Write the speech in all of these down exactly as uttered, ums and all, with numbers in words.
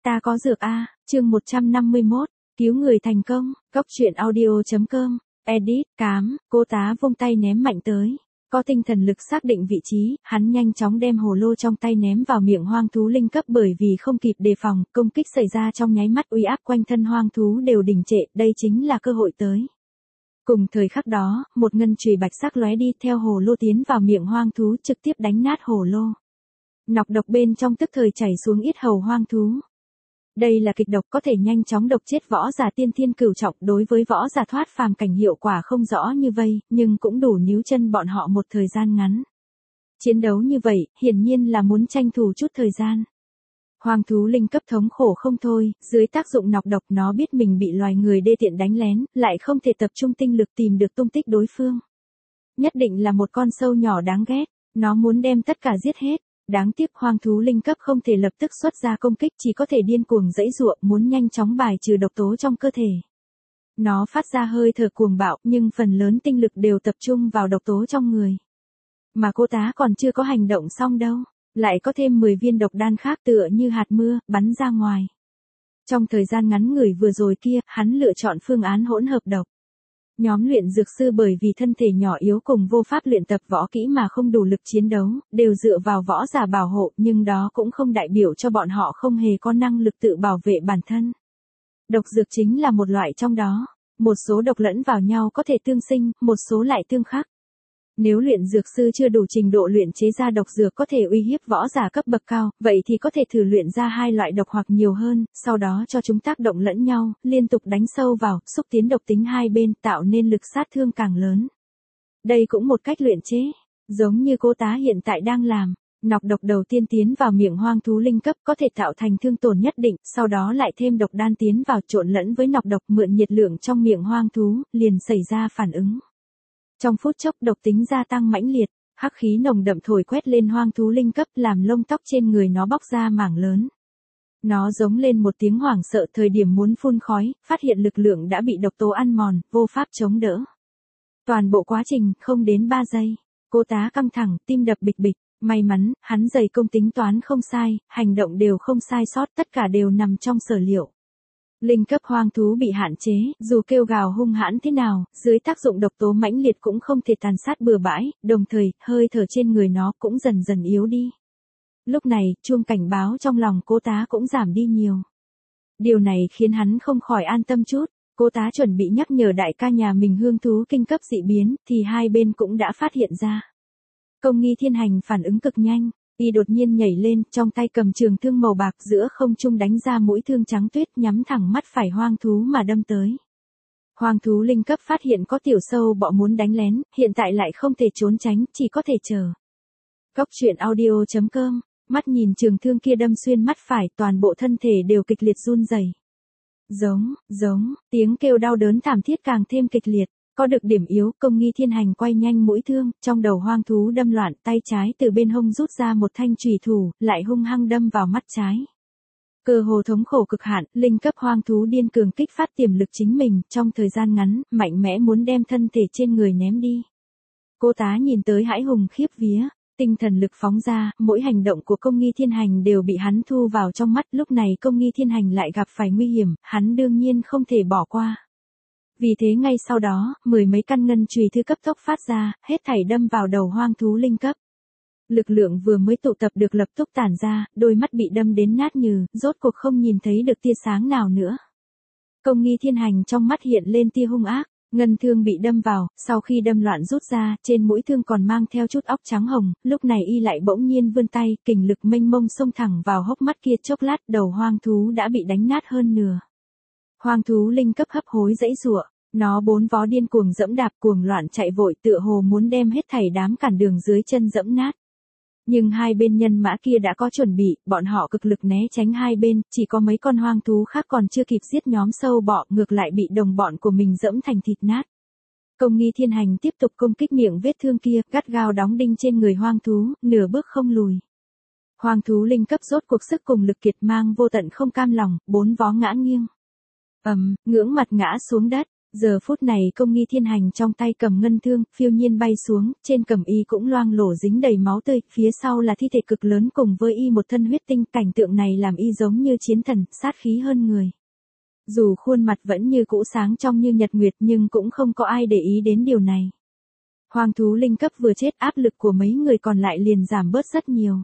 Ta có dược a, chương một trăm năm mươi mốt, cứu người thành công, cốc truyện audio chấm com, edit, cám, cô tá vung tay ném mạnh tới. Có tinh thần lực xác định vị trí, hắn nhanh chóng đem hồ lô trong tay ném vào miệng hoang thú linh cấp bởi vì không kịp đề phòng, công kích xảy ra trong nháy mắt uy áp quanh thân hoang thú đều đình trệ, đây chính là cơ hội tới. Cùng thời khắc đó, một ngân chùy bạch sắc lóe đi theo hồ lô tiến vào miệng hoang thú trực tiếp đánh nát hồ lô. Nọc độc bên trong tức thời chảy xuống yết hầu hoang thú. Đây là kịch độc có thể nhanh chóng độc chết võ giả tiên thiên cửu trọng, đối với võ giả thoát phàm cảnh hiệu quả không rõ như vây, nhưng cũng đủ níu chân bọn họ một thời gian ngắn. Chiến đấu như vậy, hiển nhiên là muốn tranh thủ chút thời gian. Hoang thú linh cấp thống khổ không thôi, dưới tác dụng nọc độc nó biết mình bị loài người đê tiện đánh lén, lại không thể tập trung tinh lực tìm được tung tích đối phương. Nhất định là một con sâu nhỏ đáng ghét, nó muốn đem tất cả giết hết. Đáng tiếc hoang thú linh cấp không thể lập tức xuất ra công kích, chỉ có thể điên cuồng giãy giụa muốn nhanh chóng bài trừ độc tố trong cơ thể. Nó phát ra hơi thở cuồng bạo nhưng phần lớn tinh lực đều tập trung vào độc tố trong người. Mà cô tá còn chưa có hành động xong đâu, lại có thêm mười viên độc đan khác tựa như hạt mưa, bắn ra ngoài. Trong thời gian ngắn ngủi vừa rồi kia, hắn lựa chọn phương án hỗn hợp độc. Nhóm luyện dược sư bởi vì thân thể nhỏ yếu cùng vô pháp luyện tập võ kỹ mà không đủ lực chiến đấu, đều dựa vào võ giả bảo hộ, nhưng đó cũng không đại biểu cho bọn họ không hề có năng lực tự bảo vệ bản thân. Độc dược chính là một loại trong đó, một số độc lẫn vào nhau có thể tương sinh, một số lại tương khắc. Nếu luyện dược sư chưa đủ trình độ luyện chế ra độc dược có thể uy hiếp võ giả cấp bậc cao, vậy thì có thể thử luyện ra hai loại độc hoặc nhiều hơn, sau đó cho chúng tác động lẫn nhau, liên tục đánh sâu vào, xúc tiến độc tính hai bên, tạo nên lực sát thương càng lớn. Đây cũng một cách luyện chế, giống như cô tá hiện tại đang làm. Nọc độc đầu tiên tiến vào miệng hoang thú linh cấp có thể tạo thành thương tổn nhất định, sau đó lại thêm độc đan tiến vào trộn lẫn với nọc độc mượn nhiệt lượng trong miệng hoang thú, liền xảy ra phản ứng. Trong phút chốc độc tính gia tăng mãnh liệt, hắc khí nồng đậm thổi quét lên hoang thú linh cấp làm lông tóc trên người nó bóc ra mảng lớn. Nó giống lên một tiếng hoảng sợ thời điểm muốn phun khói, phát hiện lực lượng đã bị độc tố ăn mòn, vô pháp chống đỡ. Toàn bộ quá trình không đến ba giây, cô tá căng thẳng, tim đập bịch bịch, may mắn, hắn dày công tính toán không sai, hành động đều không sai sót, tất cả đều nằm trong sở liệu. Linh cấp hoang thú bị hạn chế, dù kêu gào hung hãn thế nào, dưới tác dụng độc tố mãnh liệt cũng không thể tàn sát bừa bãi, đồng thời, hơi thở trên người nó cũng dần dần yếu đi. Lúc này, chuông cảnh báo trong lòng cô tá cũng giảm đi nhiều. Điều này khiến hắn không khỏi an tâm chút, cô tá chuẩn bị nhắc nhở đại ca nhà mình hương thú kinh cấp dị biến, thì hai bên cũng đã phát hiện ra. Công nghi thiên hành phản ứng cực nhanh. Y đột nhiên nhảy lên, trong tay cầm trường thương màu bạc giữa không trung đánh ra mũi thương trắng tuyết nhắm thẳng mắt phải hoang thú mà đâm tới. Hoang thú linh cấp phát hiện có tiểu sâu bọ muốn đánh lén, hiện tại lại không thể trốn tránh, chỉ có thể chờ. Cốc truyện audio chấm com, mắt nhìn trường thương kia đâm xuyên mắt phải, toàn bộ thân thể đều kịch liệt run rẩy. Giống, giống, tiếng kêu đau đớn thảm thiết càng thêm kịch liệt. Có được điểm yếu, công nghi thiên hành quay nhanh mũi thương, trong đầu hoang thú đâm loạn, tay trái từ bên hông rút ra một thanh chùy thủ, lại hung hăng đâm vào mắt trái. Cơ hồ thống khổ cực hạn, linh cấp hoang thú điên cường kích phát tiềm lực chính mình, trong thời gian ngắn, mạnh mẽ muốn đem thân thể trên người ném đi. Cô tá nhìn tới hãi hùng khiếp vía, tinh thần lực phóng ra, mỗi hành động của công nghi thiên hành đều bị hắn thu vào trong mắt, lúc này công nghi thiên hành lại gặp phải nguy hiểm, hắn đương nhiên không thể bỏ qua. Vì thế ngay sau đó, mười mấy căn ngân chùy thư cấp tốc phát ra, hết thảy đâm vào đầu hoang thú linh cấp. Lực lượng vừa mới tụ tập được lập tức tản ra, đôi mắt bị đâm đến nát nhừ, rốt cuộc không nhìn thấy được tia sáng nào nữa. Công nghi thiên hành trong mắt hiện lên tia hung ác, ngân thương bị đâm vào, sau khi đâm loạn rút ra, trên mũi thương còn mang theo chút óc trắng hồng, lúc này y lại bỗng nhiên vươn tay, kình lực mênh mông xông thẳng vào hốc mắt kia, chốc lát đầu hoang thú đã bị đánh nát hơn nửa. Hoang thú linh cấp hấp hối dãy giụa, nó bốn vó điên cuồng dẫm đạp cuồng loạn chạy vội tựa hồ muốn đem hết thảy đám cản đường dưới chân dẫm nát. Nhưng hai bên nhân mã kia đã có chuẩn bị, bọn họ cực lực né tránh hai bên, chỉ có mấy con hoang thú khác còn chưa kịp giết nhóm sâu bọ, ngược lại bị đồng bọn của mình dẫm thành thịt nát. Công nghi thiên hành tiếp tục công kích miệng vết thương kia, gắt gao đóng đinh trên người hoang thú, nửa bước không lùi. Hoang thú linh cấp rốt cuộc sức cùng lực kiệt mang vô tận không cam lòng, bốn vó ngã nghiêng. Ầm, um, ngưỡng mặt ngã xuống đất, Giờ phút này Công Nghi Thiên Hành trong tay cầm ngân thương, phiêu nhiên bay xuống, trên cẩm y cũng loang lổ dính đầy máu tươi, phía sau là thi thể cực lớn cùng với y một thân huyết tinh, cảnh tượng này làm y giống như chiến thần, sát khí hơn người. Dù khuôn mặt vẫn như cũ sáng trong như nhật nguyệt nhưng cũng không có ai để ý đến điều này. Hoang thú linh cấp vừa chết, áp lực của mấy người còn lại liền giảm bớt rất nhiều.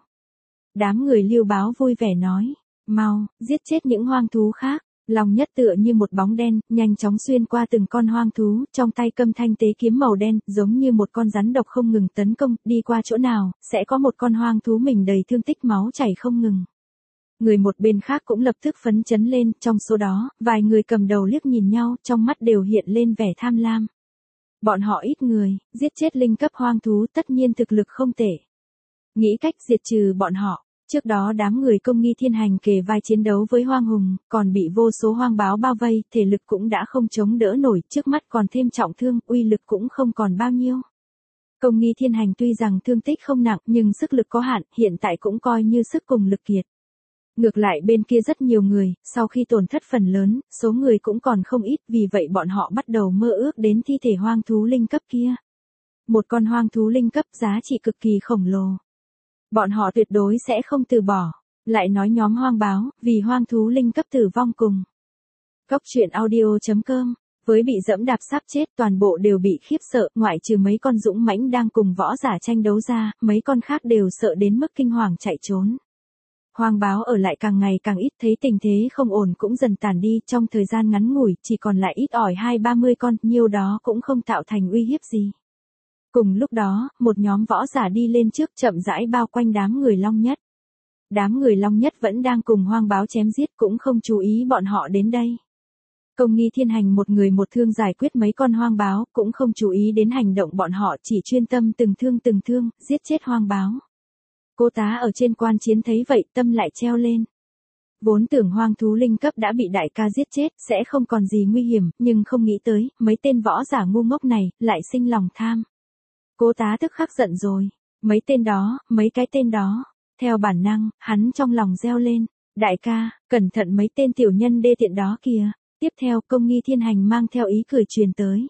Đám người Lưu Báo vui vẻ nói, mau, giết chết những hoang thú khác. Long Nhất tựa như một bóng đen, nhanh chóng xuyên qua từng con hoang thú, trong tay cầm thanh tế kiếm màu đen, giống như một con rắn độc không ngừng tấn công, đi qua chỗ nào, sẽ có một con hoang thú mình đầy thương tích máu chảy không ngừng. Người một bên khác cũng lập tức phấn chấn lên, trong số đó, vài người cầm đầu liếc nhìn nhau, trong mắt đều hiện lên vẻ tham lam. Bọn họ ít người, giết chết linh cấp hoang thú tất nhiên thực lực không tệ. Nghĩ cách diệt trừ bọn họ. Trước đó đám người Công Nghi Thiên Hành kề vai chiến đấu với hoang hùng, còn bị vô số hoang báo bao vây, thể lực cũng đã không chống đỡ nổi, trước mắt còn thêm trọng thương, uy lực cũng không còn bao nhiêu. Công Nghi Thiên Hành tuy rằng thương tích không nặng nhưng sức lực có hạn, hiện tại cũng coi như sức cùng lực kiệt. Ngược lại bên kia rất nhiều người, sau khi tổn thất phần lớn, số người cũng còn không ít, vì vậy bọn họ bắt đầu mơ ước đến thi thể hoang thú linh cấp kia. Một con hoang thú linh cấp giá trị cực kỳ khổng lồ. Bọn họ tuyệt đối sẽ không từ bỏ. Lại nói nhóm hoang báo, vì hoang thú linh cấp tử vong cùng. Cốc truyện audio chấm com, với bị dẫm đạp sắp chết toàn bộ đều bị khiếp sợ, ngoại trừ mấy con dũng mãnh đang cùng võ giả tranh đấu ra, mấy con khác đều sợ đến mức kinh hoàng chạy trốn. Hoang báo ở lại càng ngày càng ít, thấy tình thế không ổn cũng dần tàn đi, trong thời gian ngắn ngủi, chỉ còn lại ít ỏi hai ba mươi con, nhiêu đó cũng không tạo thành uy hiếp gì. Cùng lúc đó, một nhóm võ giả đi lên trước chậm rãi bao quanh đám người Long Nhất. Đám người Long Nhất vẫn đang cùng hoang báo chém giết cũng không chú ý bọn họ đến đây. Công Nghi Thiên Hành một người một thương giải quyết mấy con hoang báo, cũng không chú ý đến hành động bọn họ, chỉ chuyên tâm từng thương từng thương, giết chết hoang báo. Cô tá ở trên quan chiến thấy vậy, tâm lại treo lên. Vốn tưởng hoang thú linh cấp đã bị đại ca giết chết, sẽ không còn gì nguy hiểm, nhưng không nghĩ tới, mấy tên võ giả ngu ngốc này, lại sinh lòng tham. Cô tá tức khắc giận rồi. Mấy tên đó, mấy cái tên đó. Theo bản năng, hắn trong lòng reo lên. Đại ca, cẩn thận mấy tên tiểu nhân đê tiện đó kìa. Tiếp theo Công Nghi Thiên Hành mang theo ý cười truyền tới.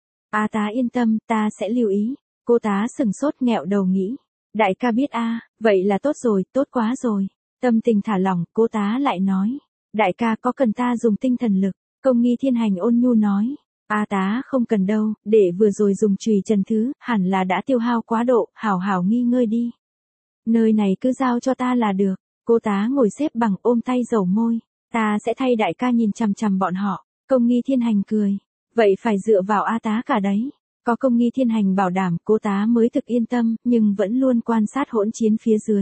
A tá yên tâm, ta sẽ lưu ý. Cô tá sừng sốt nghẹo đầu nghĩ. Đại ca biết a, vậy là tốt rồi, tốt quá rồi. Tâm tình thả lỏng, cô tá lại nói. Đại ca có cần ta dùng tinh thần lực? Công Nghi Thiên Hành ôn nhu nói. A tá không cần đâu, để vừa rồi dùng chùy trần thứ, hẳn là đã tiêu hao quá độ, hảo hảo nghi ngơi đi. Nơi này cứ giao cho ta là được. Cô tá ngồi xếp bằng ôm tay dầu môi. Ta sẽ thay đại ca nhìn chằm chằm bọn họ. Công Nghi Thiên Hành cười. Vậy phải dựa vào A tá cả đấy. Có Công Nghi Thiên Hành bảo đảm, cô tá mới thực yên tâm, nhưng vẫn luôn quan sát hỗn chiến phía dưới.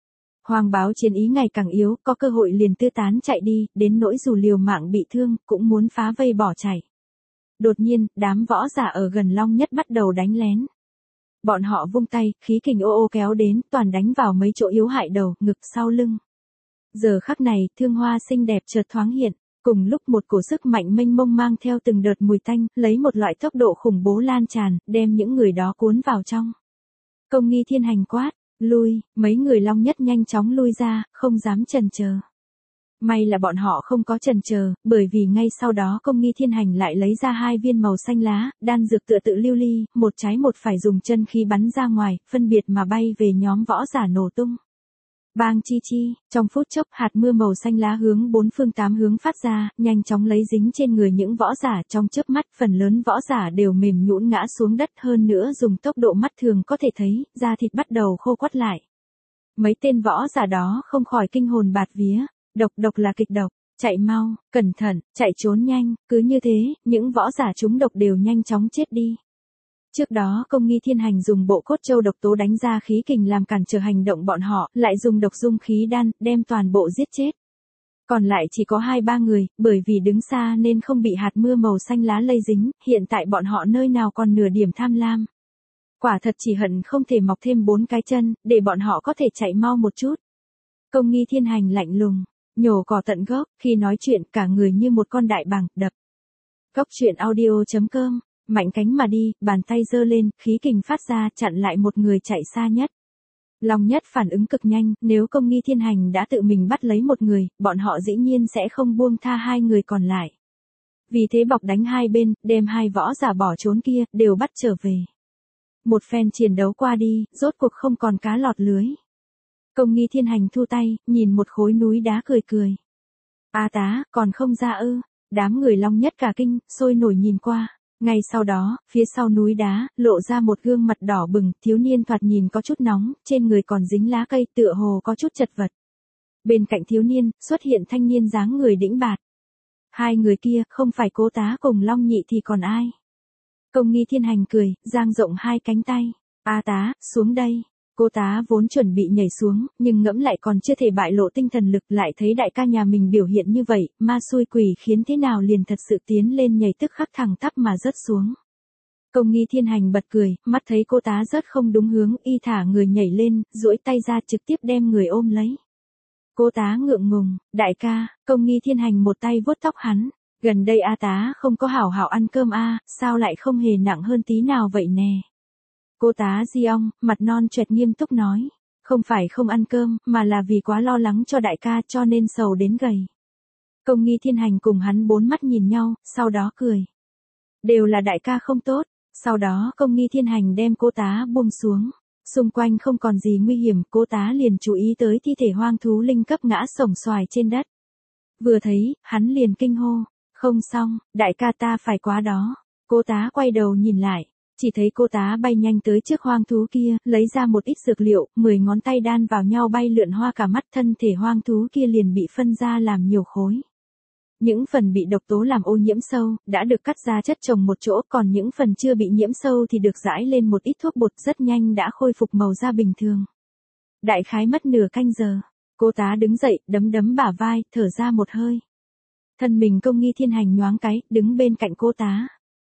Hoang báo chiến ý ngày càng yếu, có cơ hội liền tư tán chạy đi, đến nỗi dù liều mạng bị thương, cũng muốn phá vây bỏ chạy. Đột nhiên, đám võ giả ở gần Long Nhất bắt đầu đánh lén. Bọn họ vung tay, khí kình ô ô kéo đến, toàn đánh vào mấy chỗ yếu hại đầu, ngực, sau lưng. Giờ khắc này, thương hoa xinh đẹp chợt thoáng hiện, cùng lúc một cổ sức mạnh mênh mông mang theo từng đợt mùi tanh, lấy một loại tốc độ khủng bố lan tràn, đem những người đó cuốn vào trong. Công Nghi Thiên Hành quát, lui, mấy người Long Nhất nhanh chóng lui ra, không dám chần chờ. May là bọn họ không có chần chờ, bởi vì ngay sau đó Công Nghi Thiên Hành lại lấy ra hai viên màu xanh lá, đan dược tựa tự lưu ly, một trái một phải dùng chân khí bắn ra ngoài, phân biệt mà bay về nhóm võ giả nổ tung. Bang chi chi, trong phút chốc hạt mưa màu xanh lá hướng bốn phương tám hướng phát ra, nhanh chóng lấy dính trên người những võ giả, trong chớp mắt phần lớn võ giả đều mềm nhũn ngã xuống đất, hơn nữa dùng tốc độ mắt thường có thể thấy, da thịt bắt đầu khô quắt lại. Mấy tên võ giả đó không khỏi kinh hồn bạt vía. Độc độc là kịch độc, chạy mau, cẩn thận, chạy trốn nhanh, cứ như thế, những võ giả trúng độc đều nhanh chóng chết đi. Trước đó Công Nghi Thiên Hành dùng bộ cốt châu độc tố đánh ra khí kình làm cản trở hành động bọn họ, lại dùng độc dung khí đan, đem toàn bộ giết chết. Còn lại chỉ có hai ba người, bởi vì đứng xa nên không bị hạt mưa màu xanh lá lây dính, hiện tại bọn họ nơi nào còn nửa điểm tham lam. Quả thật chỉ hận không thể mọc thêm bốn cái chân, để bọn họ có thể chạy mau một chút. Công Nghi Thiên Hành lạnh lùng. Nhổ cỏ tận gốc, khi nói chuyện cả người như một con đại bàng, đập. Cốc truyện audio chấm com, mạnh cánh mà đi, bàn tay giơ lên, khí kình phát ra, chặn lại một người chạy xa nhất. Long Nhất phản ứng cực nhanh, nếu Công Nghi Thiên Hành đã tự mình bắt lấy một người, bọn họ dĩ nhiên sẽ không buông tha hai người còn lại. Vì thế bọc đánh hai bên, đem hai võ giả bỏ trốn kia, đều bắt trở về. Một phen chiến đấu qua đi, rốt cuộc không còn cá lọt lưới. Công Nghi Thiên Hành thu tay, nhìn một khối núi đá cười cười. A tá, còn không ra ư? Đám người Long Nhất cả kinh, sôi nổi nhìn qua. Ngay sau đó, phía sau núi đá, lộ ra một gương mặt đỏ bừng, thiếu niên thoạt nhìn có chút nóng, trên người còn dính lá cây, tựa hồ có chút chật vật. Bên cạnh thiếu niên, xuất hiện thanh niên dáng người đĩnh bạt. Hai người kia, không phải Cố Tá cùng Long Nhị thì còn ai? Công Nghi Thiên Hành cười, dang rộng hai cánh tay. A tá, xuống đây. Cố Tá vốn chuẩn bị nhảy xuống, nhưng ngẫm lại còn chưa thể bại lộ tinh thần lực, lại thấy đại ca nhà mình biểu hiện như vậy, ma xui quỷ khiến thế nào liền thật sự tiến lên nhảy tức khắc thẳng tắp mà rớt xuống. Công Nghi Thiên Hành bật cười, mắt thấy Cố Tá rớt không đúng hướng, y thả người nhảy lên, duỗi tay ra trực tiếp đem người ôm lấy. Cố Tá ngượng ngùng, đại ca. Công Nghi Thiên Hành một tay vuốt tóc hắn. Gần đây A tá không có hảo hảo ăn cơm a, sao lại không hề nặng hơn tí nào vậy nè? Cố Tá Di ong, mặt non choẹt nghiêm túc nói. Không phải không ăn cơm, mà là vì quá lo lắng cho đại ca cho nên sầu đến gầy. Công Nghi Thiên Hành cùng hắn bốn mắt nhìn nhau, sau đó cười. Đều là đại ca không tốt. Sau đó Công Nghi Thiên Hành đem Cố Tá buông xuống. Xung quanh không còn gì nguy hiểm, Cố Tá liền chú ý tới thi thể hoang thú linh cấp ngã xổm xoài trên đất. Vừa thấy, hắn liền kinh hô. Không xong, đại ca ta phải quá đó. Cố Tá quay đầu nhìn lại. Chỉ thấy Cố Tá bay nhanh tới trước hoang thú kia, lấy ra một ít dược liệu, mười ngón tay đan vào nhau bay lượn hoa cả mắt, thân thể hoang thú kia liền bị phân ra làm nhiều khối. Những phần bị độc tố làm ô nhiễm sâu, đã được cắt ra chất chồng một chỗ, còn những phần chưa bị nhiễm sâu thì được rải lên một ít thuốc bột, rất nhanh đã khôi phục màu da bình thường. Đại khái mất nửa canh giờ, Cố Tá đứng dậy, đấm đấm bả vai, thở ra một hơi. Thân mình Công Nghi Thiên Hành nhoáng cái, đứng bên cạnh Cố Tá.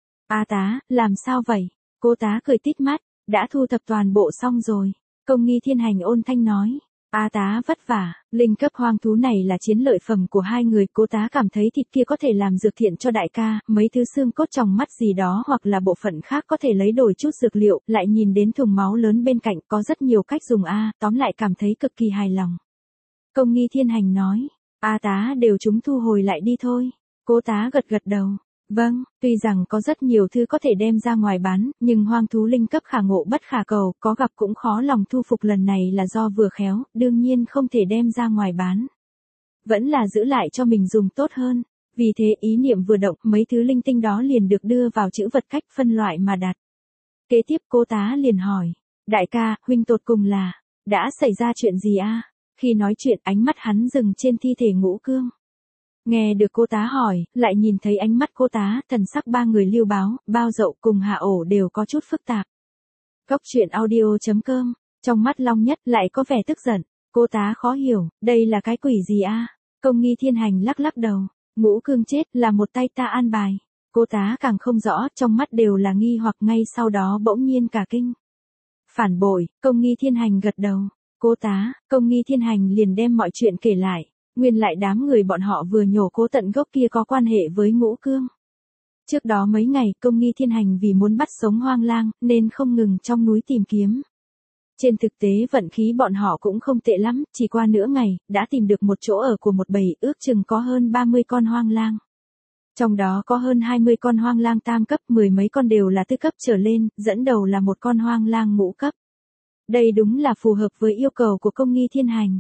A tá, làm sao vậy? Cố Tá cười tít mắt, đã thu thập toàn bộ xong rồi. Công Nghi Thiên Hành ôn thanh nói. A tá vất vả, linh cấp hoang thú này là chiến lợi phẩm của hai người. Cố Tá cảm thấy thịt kia có thể làm dược thiện cho đại ca, mấy thứ xương cốt tròng mắt gì đó hoặc là bộ phận khác có thể lấy đổi chút dược liệu, lại nhìn đến thùng máu lớn bên cạnh có rất nhiều cách dùng a, tóm lại cảm thấy cực kỳ hài lòng. Công Nghi Thiên Hành nói. A tá đều chúng thu hồi lại đi thôi. Cố Tá gật gật đầu. Vâng, tuy rằng có rất nhiều thứ có thể đem ra ngoài bán, nhưng hoang thú linh cấp khả ngộ bất khả cầu, có gặp cũng khó lòng thu phục, lần này là do vừa khéo, đương nhiên không thể đem ra ngoài bán. Vẫn là giữ lại cho mình dùng tốt hơn. Vì thế ý niệm vừa động, mấy thứ linh tinh đó liền được đưa vào trữ vật cách phân loại mà đặt. Kế tiếp Cố Tá liền hỏi. Đại ca, huynh tột cùng là, đã xảy ra chuyện gì a? Khi nói chuyện ánh mắt hắn dừng trên thi thể Ngũ Cương. Nghe được Cố Tá hỏi, lại nhìn thấy ánh mắt Cố Tá, thần sắc ba người Lưu Báo, Bao Dậu cùng Hạ Ổ đều có chút phức tạp. Cốc truyện audio chấm com, trong mắt Long Nhất lại có vẻ tức giận. Cố Tá khó hiểu, đây là cái quỷ gì a? Công Nghi Thiên Hành lắc lắc đầu. Ngũ Cương chết là một tay ta an bài. Cố Tá càng không rõ, trong mắt đều là nghi hoặc, ngay sau đó bỗng nhiên cả kinh. Phản bội. Công Nghi Thiên Hành gật đầu. Cố Tá, Công Nghi Thiên Hành liền đem mọi chuyện kể lại. Nguyên lại đám người bọn họ vừa nhổ Cố tận gốc kia có quan hệ với Ngũ Cương. Trước đó mấy ngày, Công Nghi Thiên Hành vì muốn bắt sống hoang lang, nên không ngừng trong núi tìm kiếm. Trên thực tế vận khí bọn họ cũng không tệ lắm, chỉ qua nửa ngày, đã tìm được một chỗ ở của một bầy, ước chừng có hơn ba mươi con hoang lang. Trong đó có hơn hai mươi con hoang lang tam cấp, mười mấy con đều là tứ cấp trở lên, dẫn đầu là một con hoang lang ngũ cấp. Đây đúng là phù hợp với yêu cầu của Công Nghi Thiên Hành.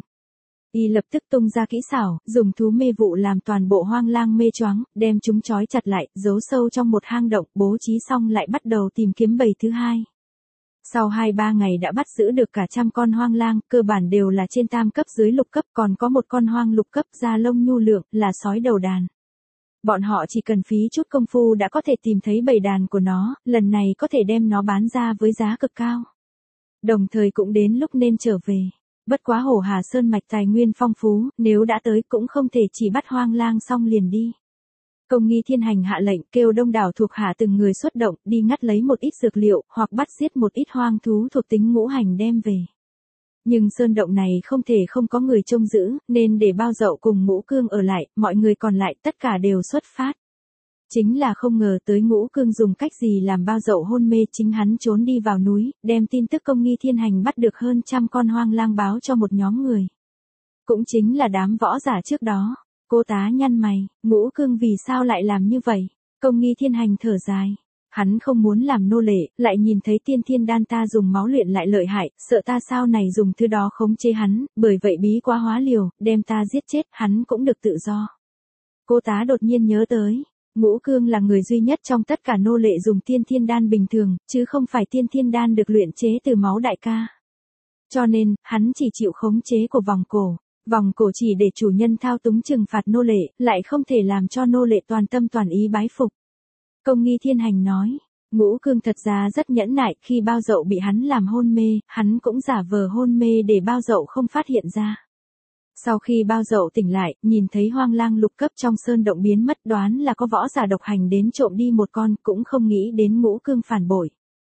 Y lập tức tung ra kỹ xảo, dùng thú mê vụ làm toàn bộ hoang lang mê choáng, đem chúng trói chặt lại, giấu sâu trong một hang động, bố trí xong lại bắt đầu tìm kiếm bầy thứ hai. Sau hai ba ngày đã bắt giữ được cả trăm con hoang lang, cơ bản đều là trên tam cấp dưới lục cấp, còn có một con hoang lục cấp da lông nhu lượng, là sói đầu đàn. Bọn họ chỉ cần phí chút công phu đã có thể tìm thấy bầy đàn của nó, lần này có thể đem nó bán ra với giá cực cao. Đồng thời cũng đến lúc nên trở về. Bất quá Hổ Hà Sơn mạch tài nguyên phong phú, nếu đã tới cũng không thể chỉ bắt hoang lang xong liền đi. Công Nghi Thiên Hành hạ lệnh kêu đông đảo thuộc hạ từng người xuất động, đi ngắt lấy một ít dược liệu, hoặc bắt giết một ít hoang thú thuộc tính ngũ hành đem về. Nhưng sơn động này không thể không có người trông giữ, nên để Bao Dậu cùng Ngũ Cương ở lại, mọi người còn lại tất cả đều xuất phát. Chính là không ngờ tới Ngũ Cương dùng cách gì làm Bao Dậu hôn mê, chính hắn trốn đi vào núi, đem tin tức Công Nghi Thiên Hành bắt được hơn trăm con hoang lang báo cho một nhóm người. Cũng chính là đám võ giả trước đó. Cô tá nhăn mày, Ngũ Cương vì sao lại làm như vậy? Công Nghi Thiên Hành thở dài. Hắn không muốn làm nô lệ, lại nhìn thấy tiên thiên đan ta dùng máu luyện lại lợi hại, sợ ta sau này dùng thứ đó khống chế hắn, bởi vậy bí quá hóa liều, đem ta giết chết, hắn cũng được tự do. Cô tá đột nhiên nhớ tới, Ngũ Cương là người duy nhất trong tất cả nô lệ dùng tiên thiên đan bình thường, chứ không phải tiên thiên đan được luyện chế từ máu đại ca. Cho nên, hắn chỉ chịu khống chế của vòng cổ. Vòng cổ chỉ để chủ nhân thao túng trừng phạt nô lệ, lại không thể làm cho nô lệ toàn tâm toàn ý bái phục. Công Nghi Thiên Hành nói, Ngũ Cương thật ra rất nhẫn nại, khi bao dậu bị hắn làm hôn mê, hắn cũng giả vờ hôn mê để bao dậu không phát hiện ra. Sau khi bao dậu tỉnh lại, nhìn thấy hoang lang lục cấp trong sơn động biến mất, đoán là có võ giả độc hành đến trộm đi một con, cũng không nghĩ đến Ngũ Cương phản bội.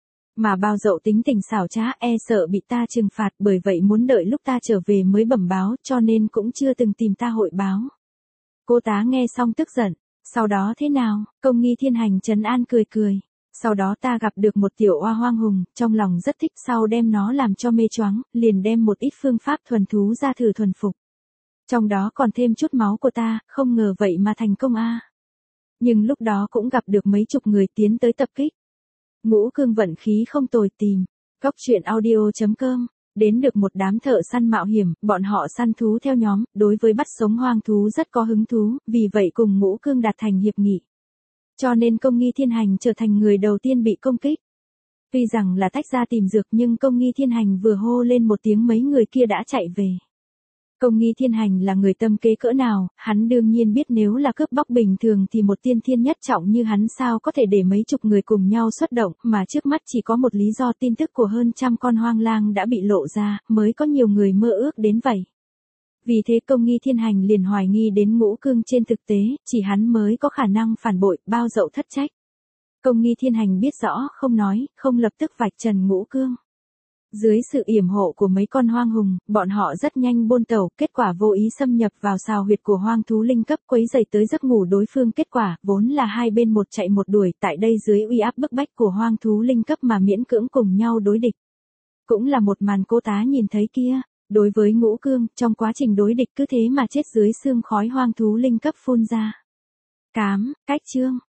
Mà bao dậu tính tình xảo trá, e sợ bị ta trừng phạt, bởi vậy muốn đợi lúc ta trở về mới bẩm báo, cho nên cũng chưa từng tìm ta hội báo. Cô tá nghe xong tức giận. Sau đó thế nào? Công Nghi Thiên Hành trấn an cười cười. Sau đó ta gặp được một tiểu oa hoang hùng, trong lòng rất thích, sau đem nó làm cho mê choáng, liền đem một ít phương pháp thuần thú ra thử thuần phục. Trong đó còn thêm chút máu của ta, không ngờ vậy mà thành công a. Nhưng lúc đó cũng gặp được mấy chục người tiến tới tập kích. Ngũ Cương vận khí không tồi tìm. Góc truyện audio chấm com. Đến được một đám thợ săn mạo hiểm, bọn họ săn thú theo nhóm, đối với bắt sống hoang thú rất có hứng thú, vì vậy cùng Ngũ Cương đạt thành hiệp nghị. Cho nên Công Nghi Thiên Hành trở thành người đầu tiên bị công kích. Tuy rằng là tách ra tìm dược nhưng Công Nghi Thiên Hành vừa hô lên một tiếng mấy người kia đã chạy về. Công Nghi Thiên Hành là người tâm kế cỡ nào, hắn đương nhiên biết nếu là cướp bóc bình thường thì một tiên thiên nhất trọng như hắn sao có thể để mấy chục người cùng nhau xuất động, mà trước mắt chỉ có một lý do tin tức của hơn trăm con hoang lang đã bị lộ ra, mới có nhiều người mơ ước đến vậy. Vì thế Công Nghi Thiên Hành liền hoài nghi đến Ngũ Cương, trên thực tế, chỉ hắn mới có khả năng phản bội, bao dậu thất trách. Công Nghi Thiên Hành biết rõ, không nói, không lập tức vạch trần Ngũ Cương. Dưới sự yểm hộ của mấy con hoang hùng, bọn họ rất nhanh buôn tẩu, kết quả vô ý xâm nhập vào sào huyệt của hoang thú linh cấp, quấy rầy tới giấc ngủ đối phương, kết quả vốn là hai bên một chạy một đuổi, tại đây dưới uy áp bức bách của hoang thú linh cấp mà miễn cưỡng cùng nhau đối địch. Cũng là một màn cô tá nhìn thấy kia, đối với Ngũ Cương, trong quá trình đối địch cứ thế mà chết dưới sương khói hoang thú linh cấp phun ra. Cám, cách chương